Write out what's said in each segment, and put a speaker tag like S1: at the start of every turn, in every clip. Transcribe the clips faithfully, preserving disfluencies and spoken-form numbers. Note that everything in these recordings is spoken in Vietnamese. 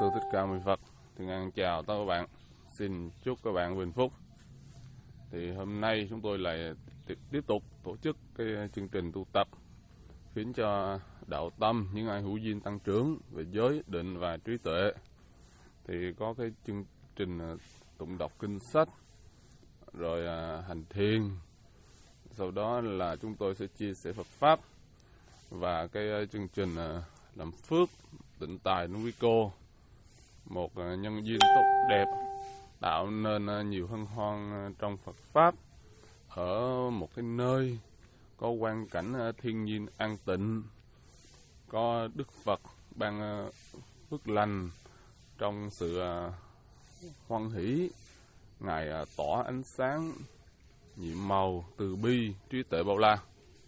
S1: Sư Thích Ca Mâu Ni Phật. Thì ngàn chào tất cả các bạn. Xin chúc các bạn bình phúc. Thì hôm nay chúng tôi lại tiếp tục tổ chức cái chương trình tu tập khiến cho đạo tâm những ai hữu duyên tăng trưởng về giới định và trí tuệ. Thì có cái chương trình tụng đọc kinh sách, rồi hành thiền. Sau đó là chúng tôi sẽ chia sẻ Phật pháp và cái chương trình làm phước tịnh tài nuôi cô, một nhân duyên tốt đẹp tạo nên nhiều hân hoan trong Phật pháp ở một cái nơi có quang cảnh thiên nhiên an tịnh, có Đức Phật ban phước lành trong sự hoan hỷ. Ngài tỏ ánh sáng nhiệm màu từ bi trí tuệ bao la.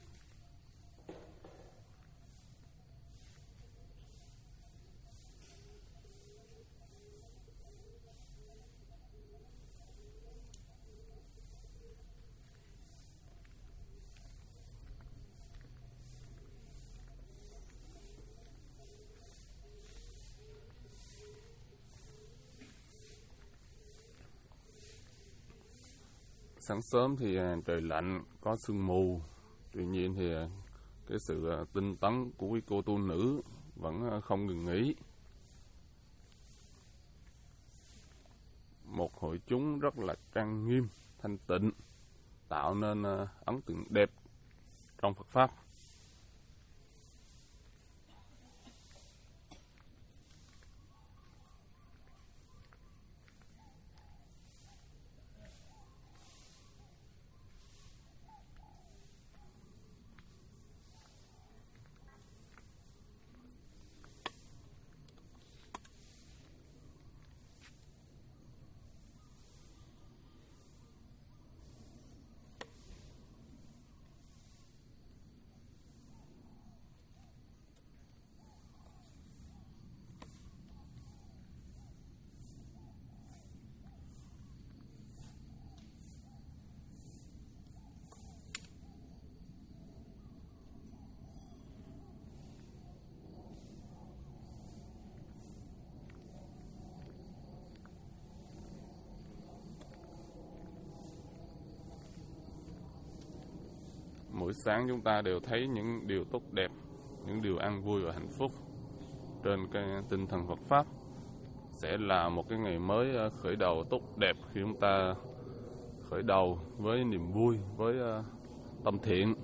S1: Sáng sớm thì trời lạnh, có sương mù. Tuy nhiên thì cái sự tinh tấn của quý cô tu nữ vẫn không ngừng nghỉ. Một hội chúng rất là trang nghiêm, thanh tịnh, tạo nên ấn tượng đẹp trong Phật pháp. Mỗi sáng chúng ta đều thấy những điều tốt đẹp, những điều an vui và hạnh phúc. Trên cái tinh thần Phật pháp sẽ là một cái ngày mới khởi đầu tốt đẹp khi chúng ta khởi đầu với niềm vui, với tâm thiện.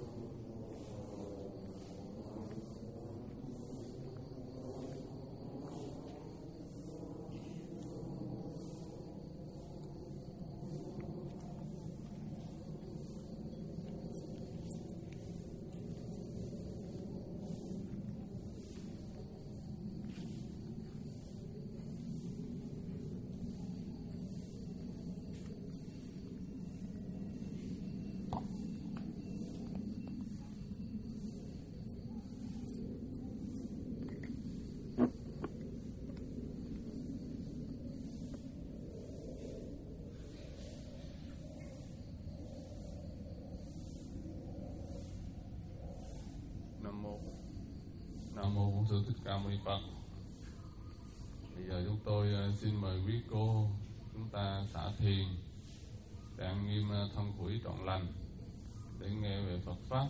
S1: Nam mô Nam mô Bổn Sư Thích Ca Mâu Ni Phật. Bây giờ chúng tôi xin mời quý cô chúng ta xả thiền, trang nghiêm thân khủi trọn lành để nghe về Phật pháp.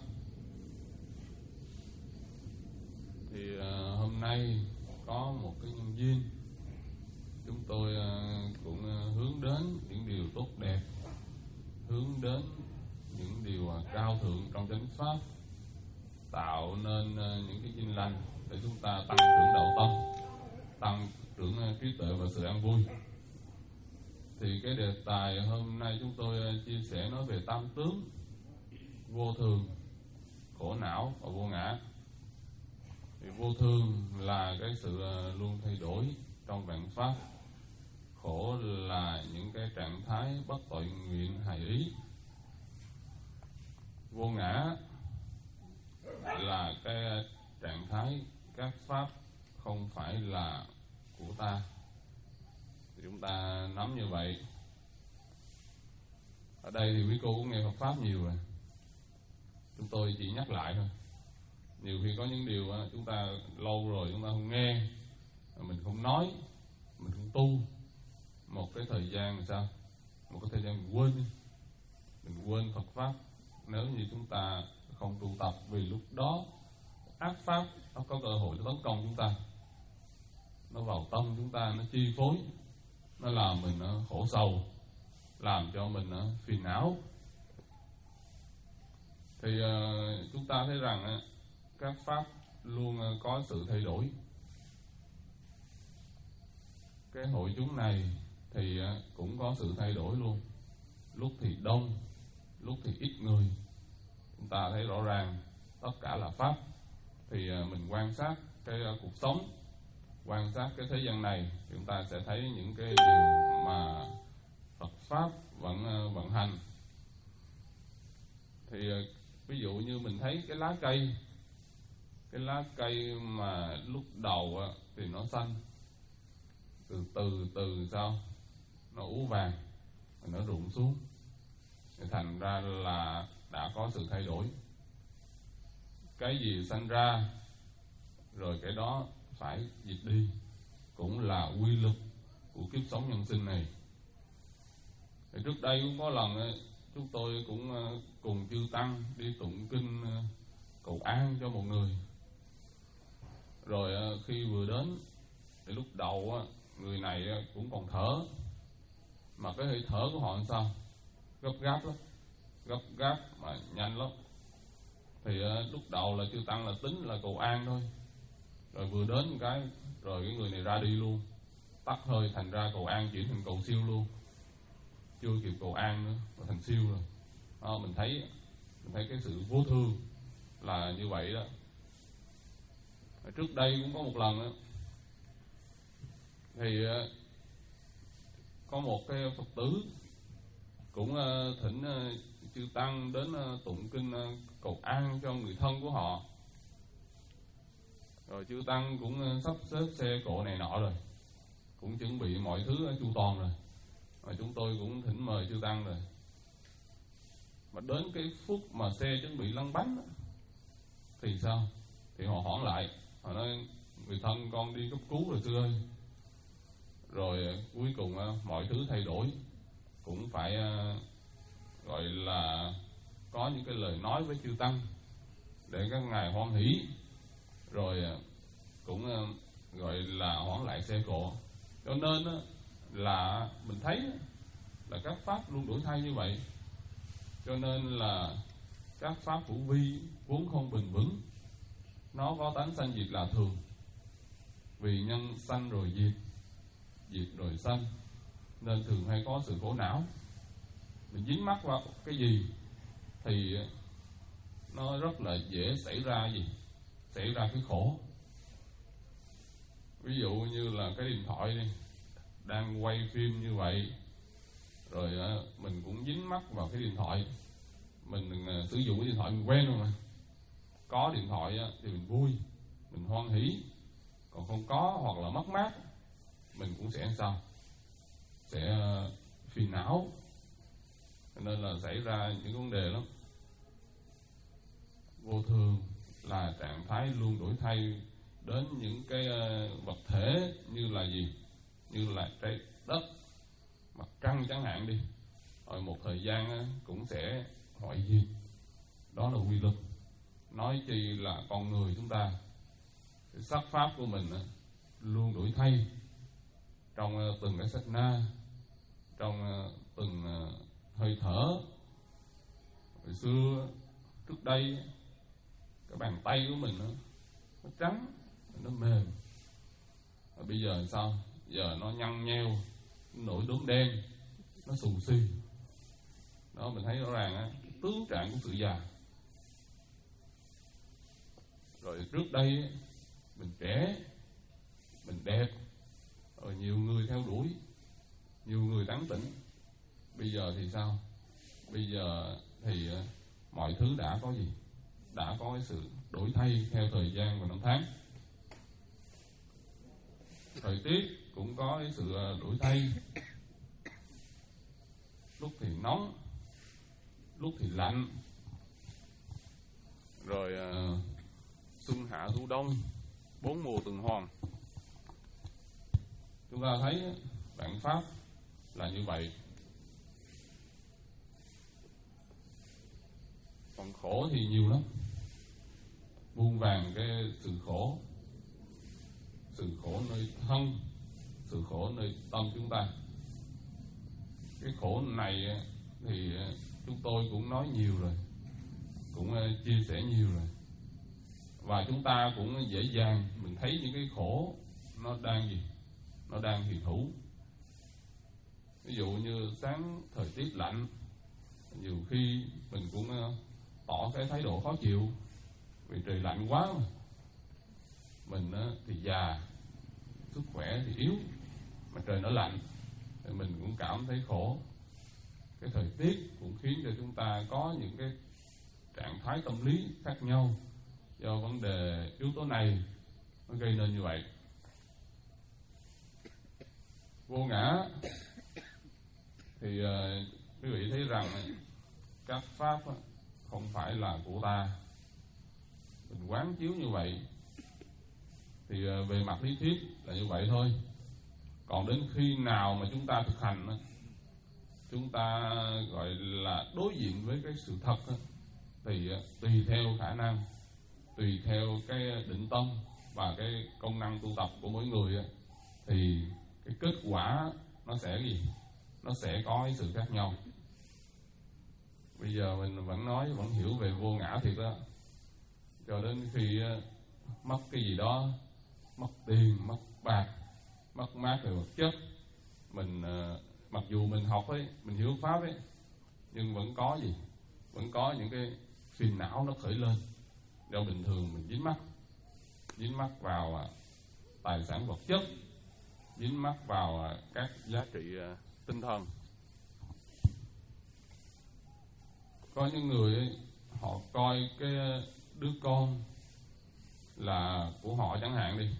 S1: Thì uh, hôm nay có một cái nhân duyên, chúng tôi uh, cũng uh, hướng đến những điều tốt đẹp, hướng đến những điều uh, cao thượng trong chánh pháp, tạo nên uh, những cái duyên lành để chúng ta tăng trưởng đạo tâm, tăng trưởng uh, trí tuệ và sự an vui. Thì cái đề tài hôm nay chúng tôi uh, chia sẻ nói về tam tướng: vô thường, khổ não và vô ngã. Thì vô thường là cái sự uh, luôn thay đổi trong vạn pháp. Khổ là những cái trạng thái bất tội nguyện hài ý. Vô ngã là cái trạng thái các pháp không phải là của ta. Thì chúng ta nắm như vậy. Ở đây thì quý cô cũng nghe Phật pháp nhiều rồi, chúng tôi chỉ nhắc lại thôi. Nhiều khi có những điều chúng ta lâu rồi chúng ta không nghe, mình không nói, mình không tu, một cái thời gian làm sao, một cái thời gian mình quên đi, mình quên Phật pháp. Nếu như chúng ta không tu tập, vì lúc đó ác pháp nó có cơ hội nó tấn công chúng ta, nó vào tâm chúng ta, nó chi phối, nó làm mình nó khổ sầu, làm cho mình nó phiền não. Thì uh, chúng ta thấy rằng uh, các pháp luôn uh, có sự thay đổi. Cái hội chúng này thì uh, cũng có sự thay đổi luôn. Lúc thì đông, lúc thì ít người. Chúng ta thấy rõ ràng tất cả là pháp. Thì uh, mình quan sát cái uh, cuộc sống, quan sát cái thế gian này, chúng ta sẽ thấy những cái điều mà Phật pháp vẫn uh, vận hành. Thì uh, ví dụ như mình thấy cái lá cây, cái lá cây mà lúc đầu uh, thì nó xanh, từ từ từ sao nó ú vàng, nó rụng xuống, thì thành ra là đã có sự thay đổi. Cái gì sanh ra rồi cái đó phải diệt đi, cũng là quy luật của kiếp sống nhân sinh này. Thì trước đây cũng có lần ấy, chúng tôi cũng cùng chư tăng đi tụng kinh cầu an cho một người. Rồi khi vừa đến thì lúc đầu người này cũng còn thở, mà cái hơi thở của họ làm sao gấp gáp lắm, gấp gáp mà nhanh lắm. Thì lúc đầu là chư tăng là tính là cầu an thôi, rồi vừa đến một cái rồi cái người này ra đi luôn, tắt hơi, thành ra cầu an chuyển thành cầu siêu luôn, chưa kịp cầu an nữa mà thành siêu rồi. À, mình thấy mình thấy cái sự vô thường là như vậy đó. Trước đây cũng có một lần đó, thì có một cái Phật tử cũng thỉnh chư tăng đến tụng kinh cầu an cho người thân của họ. Rồi chư tăng cũng sắp xếp xe cộ này nọ rồi, cũng chuẩn bị mọi thứ chu toàn rồi, và chúng tôi cũng thỉnh mời chư tăng rồi. Mà đến cái phút mà xe chuẩn bị lăn bánh đó, thì sao? Thì họ hoãn lại, họ nói người thân con đi cấp cứu rồi sư ơi. Rồi cuối cùng mọi thứ thay đổi, cũng phải gọi là có những cái lời nói với chư tăng để các ngài hoan hỷ, rồi cũng gọi là hoãn lại xe cộ. Cho nên là mình thấy là các pháp luôn đổi thay như vậy. Cho nên là các pháp vũ vi vốn không bền vững, nó có tánh sanh diệt là thường. Vì nhân sanh rồi diệt, diệt rồi sanh, nên thường hay có sự khổ não. Mình dính mắc vào cái gì thì nó rất là dễ xảy ra gì xảy ra cái khổ. Ví dụ như là cái điện thoại đi, đang quay phim như vậy, rồi mình cũng dính mắc vào cái điện thoại. Mình sử dụng cái điện thoại mình quen rồi mà. Có điện thoại thì mình vui, mình hoan hỷ. Còn không có hoặc là mất mát, mình cũng sẽ sao? Sẽ phiền não. Cho nên là xảy ra những vấn đề lắm. Vô thường là trạng thái luôn đổi thay đến những cái vật thể như là gì? Như là trái đất, mặt trăng chẳng hạn đi. Rồi một thời gian cũng sẽ hoại diệt. Đó là quy luật. Nói chi là con người chúng ta, cái sắc pháp của mình luôn đổi thay trong từng cái sát na, trong từng hơi thở. Hồi xưa trước đây cái bàn tay của mình nó, nó trắng, nó mềm. Và bây giờ sao? Giờ nó nhăn nheo, nó nổi đốm đen, nó xù xì. Đó, mình thấy rõ ràng á, tướng trạng của sự già. Rồi trước đây mình trẻ, mình đẹp, rồi nhiều người theo đuổi, nhiều người tán tỉnh. Bây giờ thì sao? Bây giờ thì mọi thứ đã có gì? Đã có cái sự đổi thay theo thời gian và năm tháng. Thời tiết cũng có cái sự đổi thay. Lúc thì nóng, lúc thì lạnh. Rồi uh, xuân hạ thu đông, bốn mùa tuần hoàn. Chúng ta thấy vạn pháp là như vậy. Còn khổ thì nhiều lắm, muôn vàn cái sự khổ, sự khổ nơi thân, sự khổ nơi tâm chúng ta. Cái khổ này thì chúng tôi cũng nói nhiều rồi, cũng chia sẻ nhiều rồi, và chúng ta cũng dễ dàng mình thấy những cái khổ nó đang gì, nó đang hiện hữu. Ví dụ như sáng thời tiết lạnh, nhiều khi mình cũng tỏ cái thái độ khó chịu vì trời lạnh quá mà. Mình thì già, sức khỏe thì yếu, mà trời nó lạnh thì mình cũng cảm thấy khổ. Cái thời tiết cũng khiến cho chúng ta có những cái trạng thái tâm lý khác nhau, do vấn đề yếu tố này nó gây nên như vậy. Vô ngã thì uh, quý vị thấy rằng các pháp không phải là của ta. Mình quán chiếu như vậy thì uh, về mặt lý thuyết là như vậy thôi. Còn đến khi nào mà chúng ta thực hành, chúng ta gọi là đối diện với cái sự thật, thì tùy theo khả năng, tùy theo cái định tâm và cái công năng tu tập của mỗi người, thì cái kết quả nó sẽ gì? Nó sẽ có cái sự khác nhau. Bây giờ mình vẫn nói, vẫn hiểu về vô ngã thiệt đó, cho đến khi mất cái gì đó, mất tiền, mất bạc, mất mát về vật chất, mình mặc dù mình học ấy, mình hiểu pháp ấy, nhưng vẫn có gì? Vẫn có những cái phiền não nó khởi lên. Do bình thường mình dính mắc, dính mắc vào tài sản vật chất, dính mắc vào các giá trị tinh thần. Có những người ấy, họ coi cái đứa con là của họ chẳng hạn đi,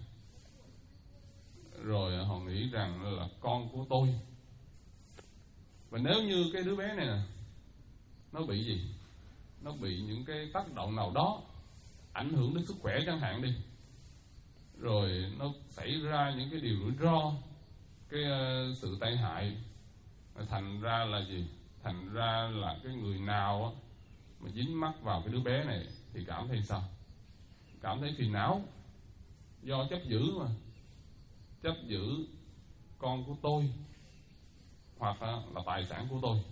S1: rồi họ nghĩ rằng là con của tôi. Và nếu như cái đứa bé này nè, nó bị gì? Nó bị những cái tác động nào đó ảnh hưởng đến sức khỏe chẳng hạn đi, rồi nó xảy ra những cái điều rủi ro, cái uh, sự tai hại, thành ra là gì? Thành ra là cái người nào á, mà dính mắc vào cái đứa bé này thì cảm thấy sao? Cảm thấy phiền não, do chấp giữ mà, chấp giữ con của tôi hoặc là tài sản của tôi.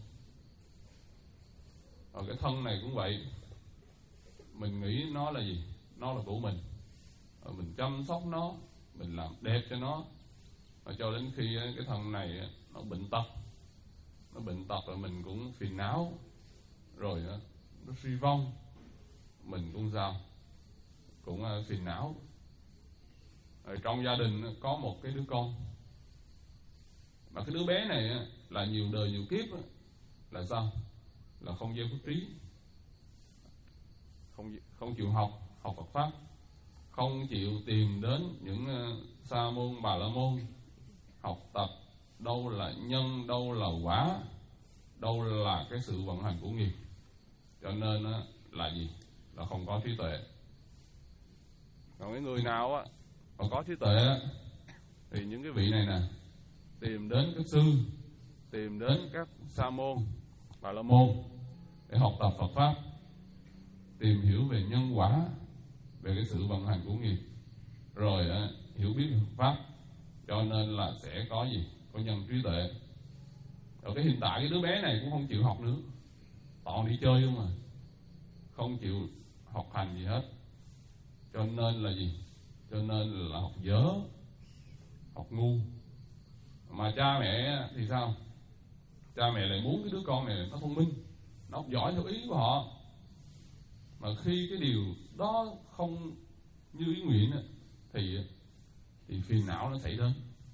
S1: Rồi cái thân này cũng vậy, mình nghĩ nó là gì? Nó là của mình, rồi mình chăm sóc nó, mình làm đẹp cho nó, và cho đến khi cái thân này nó bệnh tật, nó bệnh tật rồi mình cũng phiền não, rồi nó suy vong, mình cũng sao? Cũng phiền não. Rồi trong gia đình có một cái đứa con, mà cái đứa bé này là nhiều đời nhiều kiếp là sao? Là không gieo phước trí, không không chịu học học Phật pháp, không chịu tìm đến những uh, sa môn bà la môn học tập đâu là nhân, đâu là quả, đâu là cái sự vận hành của nghiệp. Cho nên uh, là gì? Là không có trí tuệ. Còn cái người nào á mà có trí tuệ á, thì những cái vị này nè, tìm đến các sư, tìm đến các sa môn bà la môn để học tập Phật pháp, tìm hiểu về nhân quả, về cái sự vận hành của nghiệp, rồi á, hiểu biết Phật pháp. Cho nên là sẽ có gì? Có nhân trí tuệ. Rồi cái hiện tại cái đứa bé này cũng không chịu học nữa, toàn đi chơi không à, không chịu học hành gì hết. Cho nên là gì? Cho nên là học dở, học ngu. Mà cha mẹ thì sao? Cha mẹ lại muốn cái đứa con này nó thông minh, nó học giỏi theo ý của họ. Mà khi cái điều đó không như ý nguyện thì thì phiền não nó xảy đến.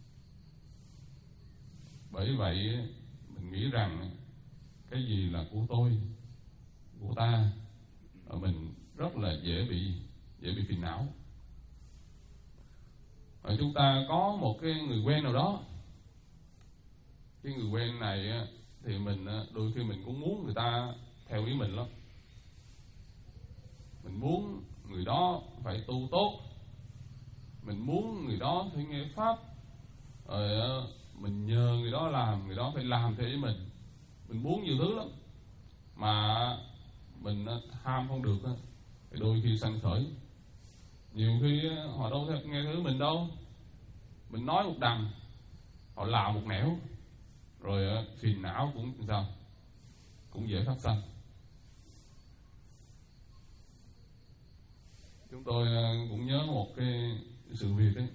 S1: Bởi vậy mình nghĩ rằng cái gì là của tôi, của ta, mình rất là dễ bị dễ bị phiền não. Và chúng ta có một cái người quen nào đó, cái người quen này thì mình đôi khi mình cũng muốn người ta theo ý mình lắm. Mình muốn người đó phải tu tốt, mình muốn người đó phải nghe pháp, rồi mình nhờ người đó làm, người đó phải làm theo với mình. Mình muốn nhiều thứ lắm mà mình ham không được thì đôi khi sanh khởi. Nhiều khi họ đâu nghe thứ mình đâu, mình nói một đằng họ làm một nẻo, rồi phiền não cũng sao cũng dễ phát sanh. Chúng tôi cũng nhớ một cái sự việc ấy.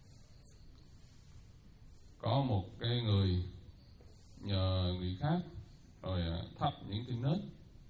S1: Có một cái người nhờ người khác rồi thắp những cái nến,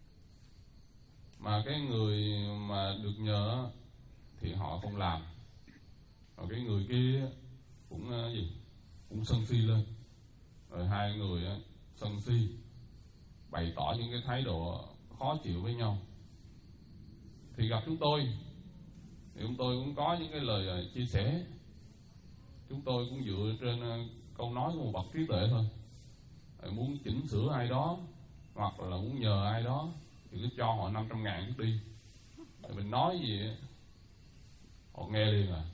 S1: mà cái người mà được nhờ thì họ không làm, rồi cái người kia cũng gì cũng sân si lên, rồi hai người sân si bày tỏ những cái thái độ khó chịu với nhau. Thì gặp chúng tôi thì chúng tôi cũng có những cái lời chia sẻ. Chúng tôi cũng dựa trên câu nói của một bậc trí tuệ thôi. Muốn chỉnh sửa ai đó hoặc là muốn nhờ ai đó thì cứ cho họ năm trăm ngàn chút đi. Rồi mình nói gì họ nghe liền à.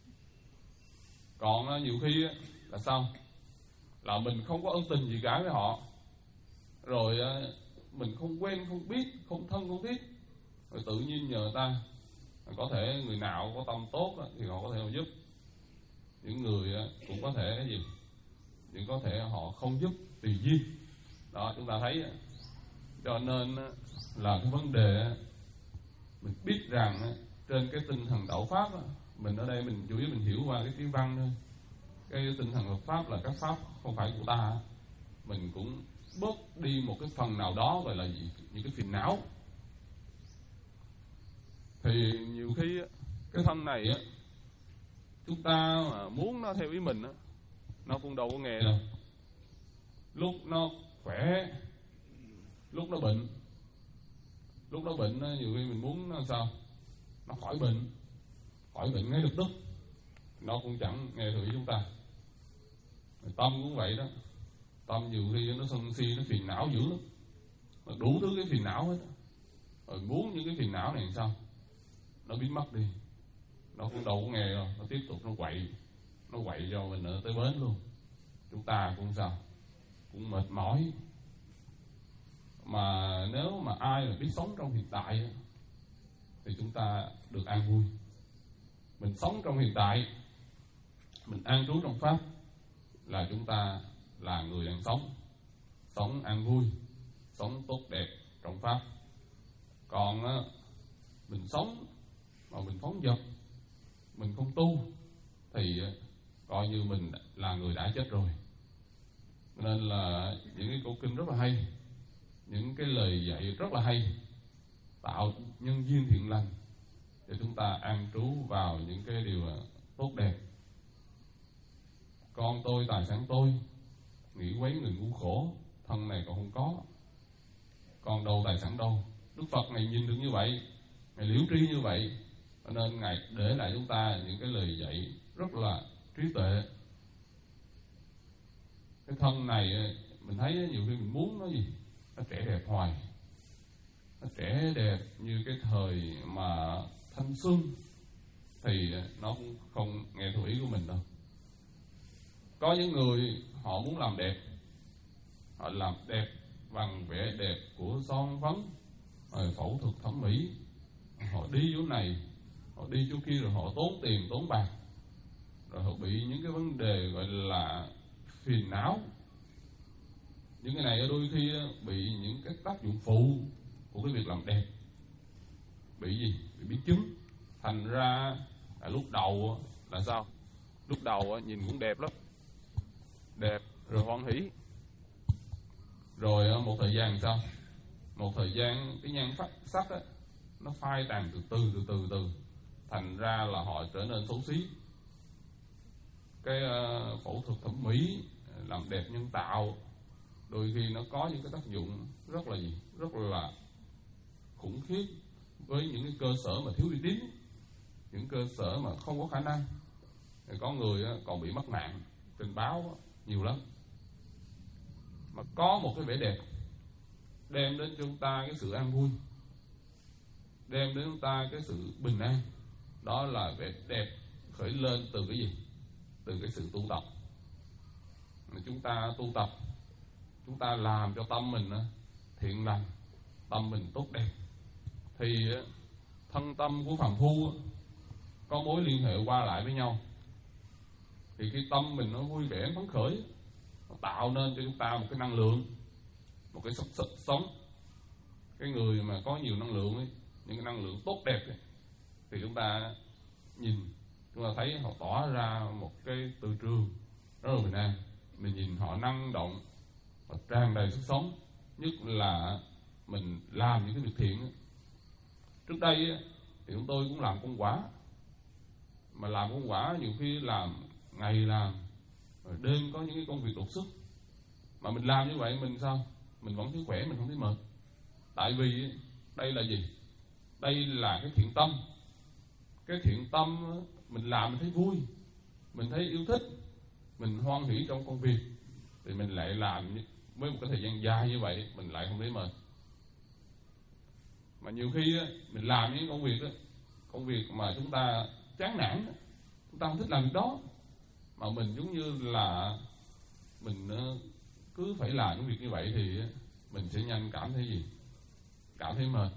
S1: Còn nhiều khi là sao? Là mình không có ân tình gì cả với họ, rồi mình không quen, không biết, không thân, không thiết, rồi tự nhiên nhờ ta. Có thể người nào có tâm tốt thì họ có thể họ giúp, những người cũng có thể cái gì những có thể họ không giúp tùy duyên đó. Chúng ta thấy, cho nên là cái vấn đề mình biết rằng trên cái tinh thần đạo pháp, mình ở đây mình chủ yếu mình hiểu qua cái tiếng văn thôi. Cái tinh thần luật pháp là các pháp không phải của ta, mình cũng bớt đi một cái phần nào đó gọi là gì những cái phiền não. Thì nhiều khi cái thân này á, chúng ta mà muốn nó theo ý mình á, nó cũng đâu có nghe đâu. Lúc nó khỏe, lúc nó bệnh. Lúc nó bệnh á, nhiều khi mình muốn nó sao nó khỏi bệnh, khỏi bệnh ngay lập tức, nó cũng chẳng nghe theo ý chúng ta. Tâm cũng vậy đó. Tâm nhiều khi nó sân si, nó phiền não dữ lắm, đủ thứ cái phiền não hết. Rồi muốn những cái phiền não này làm sao nó biến mất đi, nó cũng đâu có nghe đâu, nó tiếp tục nó quậy, nó quậy cho mình ở tới bến luôn. Chúng ta cũng sao cũng mệt mỏi. Mà nếu mà ai mà biết sống trong hiện tại thì chúng ta được an vui. Mình sống trong hiện tại, mình an trú trong pháp là chúng ta là người đang sống, sống an vui, sống tốt đẹp trong pháp. Còn á, mình sống mà mình phóng dật, mình không tu thì coi như mình là người đã chết rồi. Nên là những cái câu kinh rất là hay, những cái lời dạy rất là hay, tạo nhân duyên thiện lành để chúng ta an trú vào những cái điều tốt đẹp. Con tôi, tài sản tôi, nghĩ quấy người ngu khổ, thân này còn không có, còn đâu tài sản đâu. Đức Phật này nhìn được như vậy, Ngài liễu tri như vậy, cho nên Ngài để lại chúng ta những cái lời dạy rất là trí tuệ. Cái thân này mình thấy nhiều khi mình muốn nó gì nó trẻ đẹp hoài, nó trẻ đẹp như cái thời mà thanh xuân, thì nó cũng không nghe theo ý của mình đâu. Có những người họ muốn làm đẹp, họ làm đẹp bằng vẻ đẹp của son phấn, rồi phẫu thuật thẩm mỹ, họ đi chỗ này, họ đi chỗ kia, rồi họ tốn tiền tốn bạc, rồi họ bị những cái vấn đề gọi là phiền não. Những cái này đôi khi bị những cái tác dụng phụ của cái việc làm đẹp. Bị gì? Bị biến chứng. Thành ra là lúc đầu là sao? Lúc đầu nhìn cũng đẹp lắm, đẹp rồi hoan hỷ, rồi một thời gian sao? Một thời gian cái nhan sắc sắc á, nó phai tàn từ từ từ từ từ, thành ra là họ trở nên xấu xí. Cái uh, phẫu thuật thẩm mỹ, làm đẹp nhân tạo, đôi khi nó có những cái tác dụng rất là gì, rất là khủng khiếp với những cái cơ sở mà thiếu uy tín, những cơ sở mà không có khả năng. Thì có người còn bị mắc nạn trên báo nhiều lắm. Mà có một cái vẻ đẹp đem đến cho chúng ta cái sự an vui, đem đến chúng ta cái sự bình an, đó là vẻ đẹp khởi lên từ cái gì? Từ cái sự tu tập. chúng ta tu tập, chúng ta làm cho tâm mình thiện lành, tâm mình tốt đẹp, thì thân tâm của phàm phu có mối liên hệ qua lại với nhau. Thì khi tâm mình nó vui vẻ phấn khởi, nó tạo nên cho chúng ta một cái năng lượng, một cái sức sống. Cái người mà có nhiều năng lượng ấy, những cái năng lượng tốt đẹp ấy, thì chúng ta nhìn, chúng ta thấy họ tỏa ra một cái từ trường rất là bình an. Mình nhìn họ năng động và tràn đầy sức sống. Nhất là mình làm những cái việc thiện ấy. Trước đây ấy, thì chúng tôi cũng làm công quả, mà làm công quả nhiều khi làm ngày làm, rồi đêm có những cái công việc đột xuất. Mà mình làm như vậy mình sao? Mình vẫn thấy khỏe, mình không thấy mệt. Tại vì đây là gì? Đây là cái thiện tâm. Cái thiện tâm mình làm mình thấy vui, mình thấy yêu thích, mình hoan hỷ trong công việc, thì mình lại làm với một cái thời gian dài như vậy, mình lại không thấy mệt. Mà nhiều khi mình làm những công việc đó, công việc mà chúng ta chán nản, chúng ta không thích làm việc đó, mà mình giống như là mình cứ phải làm những việc như vậy, thì mình sẽ nhanh cảm thấy gì? Cảm thấy mệt.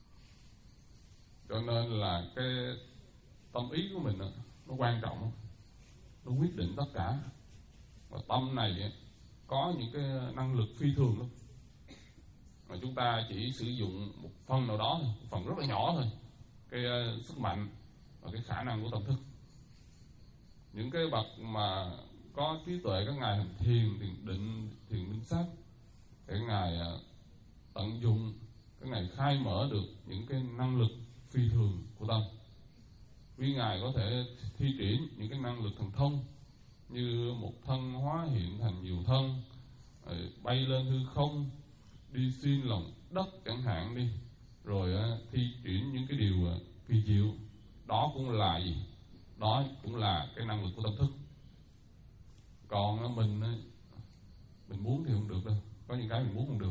S1: Cho nên là cái tâm ý của mình nó quan trọng, nó quyết định tất cả. Và tâm này có những cái năng lực phi thường lắm, mà chúng ta chỉ sử dụng một phần nào đó thôi, một phần rất là nhỏ thôi, cái uh, sức mạnh và cái khả năng của tâm thức. Những cái bậc mà có trí tuệ, các ngài hành thiền, thiền định, thiền minh sát, các ngài uh, tận dụng, các ngài khai mở được những cái năng lực phi thường của tâm. Vì ngài có thể thi triển những cái năng lực thần thông, như một thân hóa hiện thành nhiều thân, bay lên hư không, đi xuyên lòng đất chẳng hạn đi, rồi thi triển những cái điều kỳ diệu. Đó cũng là gì? Đó cũng là cái năng lực của tâm thức. Còn mình mình muốn thì không được đâu, có những cái mình muốn không được.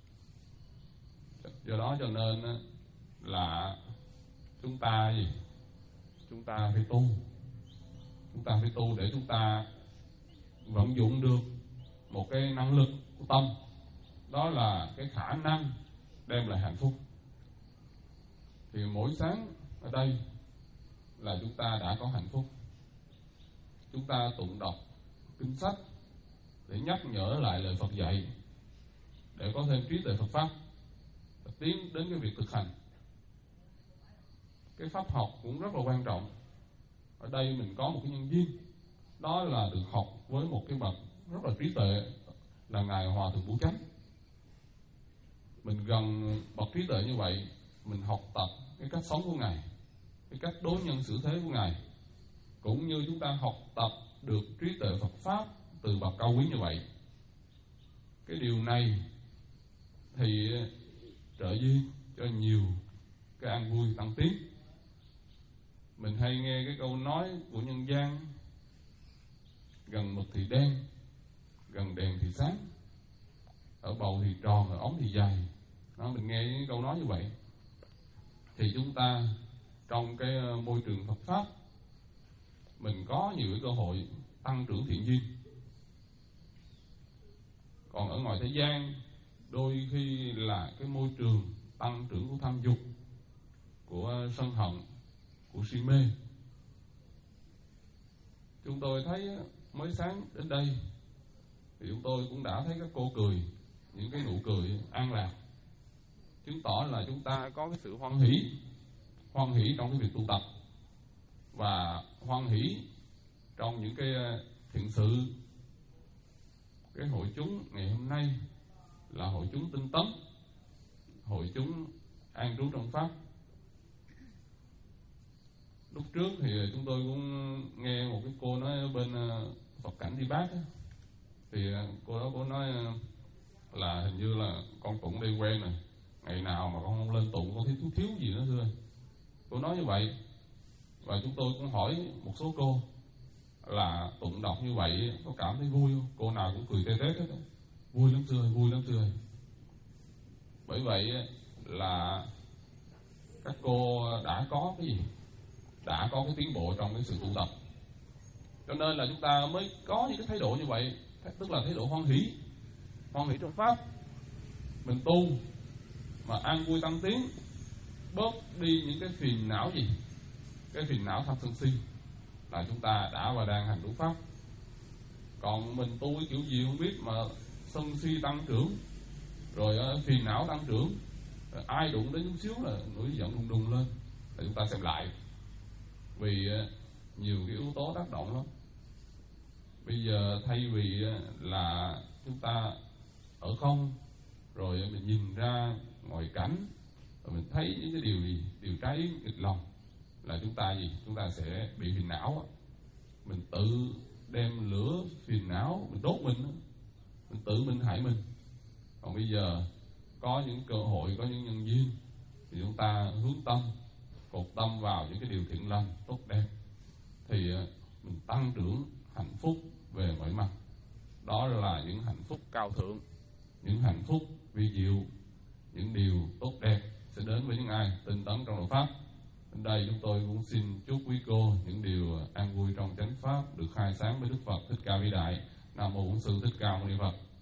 S1: Do đó cho nên là chúng ta gì? Chúng ta phải tu. Chúng ta phải tu để chúng ta vận dụng được một cái năng lực của tâm. Đó là cái khả năng đem lại hạnh phúc. Thì mỗi sáng ở đây là chúng ta đã có hạnh phúc. Chúng ta tụng đọc kinh sách để nhắc nhở lại lời Phật dạy, để có thêm trí tuệ Phật Pháp, và tiến đến cái việc thực hành. Cái pháp học cũng rất là quan trọng. Ở đây mình có một cái nhân duyên, đó là được học với một cái bậc rất là trí tuệ, là Ngài Hòa Thượng Bửu Chánh. Mình gần bậc trí tuệ như vậy, mình học tập cái cách sống của Ngài, cái cách đối nhân xử thế của Ngài, cũng như chúng ta học tập được trí tuệ Phật Pháp từ bậc cao quý như vậy. Cái điều này thì trợ duyên cho nhiều cái an vui tăng tiến. Mình hay nghe cái câu nói của nhân gian: gần mực thì đen, gần đèn thì sáng, ở bầu thì tròn, ở ống thì dài. Đó, mình nghe những câu nói như vậy. Thì chúng ta trong cái môi trường Phật Pháp, mình có nhiều cái cơ hội tăng trưởng thiện duyên. Còn ở ngoài thế gian, đôi khi là cái môi trường tăng trưởng của tham dục, của sân hận, của si mê. Chúng tôi thấy mới sáng đến đây thì chúng tôi cũng đã thấy các cô cười, những cái nụ cười an lạc, chứng tỏ là chúng ta có cái sự hoan hỷ, hoan hỷ trong cái việc tu tập, và hoan hỷ trong những cái thiện sự. Cái hội chúng ngày hôm nay là hội chúng tinh tấn, hội chúng an trú trong Pháp. Lúc trước thì chúng tôi cũng nghe một cái cô nói ở bên Phật Cảnh Đi Bát ấy, thì cô đó cô nói là hình như là con tụng đây quen rồi, ngày nào mà con không lên tụng con thấy thiếu thiếu gì nữa thưa. Cô nói như vậy. Và chúng tôi cũng hỏi một số cô là tụng đọc như vậy có cảm thấy vui không? Cô nào cũng cười tê tét hết. Vui lắm thưa, vui lắm thưa. Bởi vậy là các cô đã có cái gì? Đã có cái tiến bộ trong cái sự tu tập. Cho nên là chúng ta mới có những cái thái độ như vậy. tức là thái độ hoan hỷ, hoan hỷ trong pháp. Mình tu mà an vui tăng tiến, bớt đi những cái phiền não gì, cái phiền não tham sân si, là chúng ta đã và đang hành đúng pháp. Còn mình tu cái kiểu gì không biết mà sân si tăng trưởng, rồi phiền não tăng trưởng, rồi ai đụng đến chút xíu là nổi giận đùng đùng lên, là chúng ta xem lại. Vì nhiều cái yếu tố tác động lắm. Bây giờ thay vì là chúng ta ở không, rồi mình nhìn ra ngoại cảnh, rồi mình thấy những cái điều gì, điều trái nghịch lòng, là chúng ta gì? Chúng ta sẽ bị phiền não. Mình tự đem lửa phiền não mình đốt mình, mình tự mình hại mình. Còn bây giờ có những cơ hội, có những nhân duyên, thì chúng ta hướng tâm, cột tâm vào những cái điều thiện lành tốt đẹp, thì mình tăng trưởng hạnh phúc về mọi mặt. Đó là những hạnh phúc cao thượng, những hạnh phúc vi diệu, những điều tốt đẹp sẽ đến với những ai tinh tấn trong đạo pháp. Đến đây chúng tôi cũng xin chúc quý cô những điều an vui trong chánh pháp, được khai sáng với Đức Phật Thích Ca Vĩ Đại. Nam mô Bổn Sư Thích Ca Mâu Ni Phật.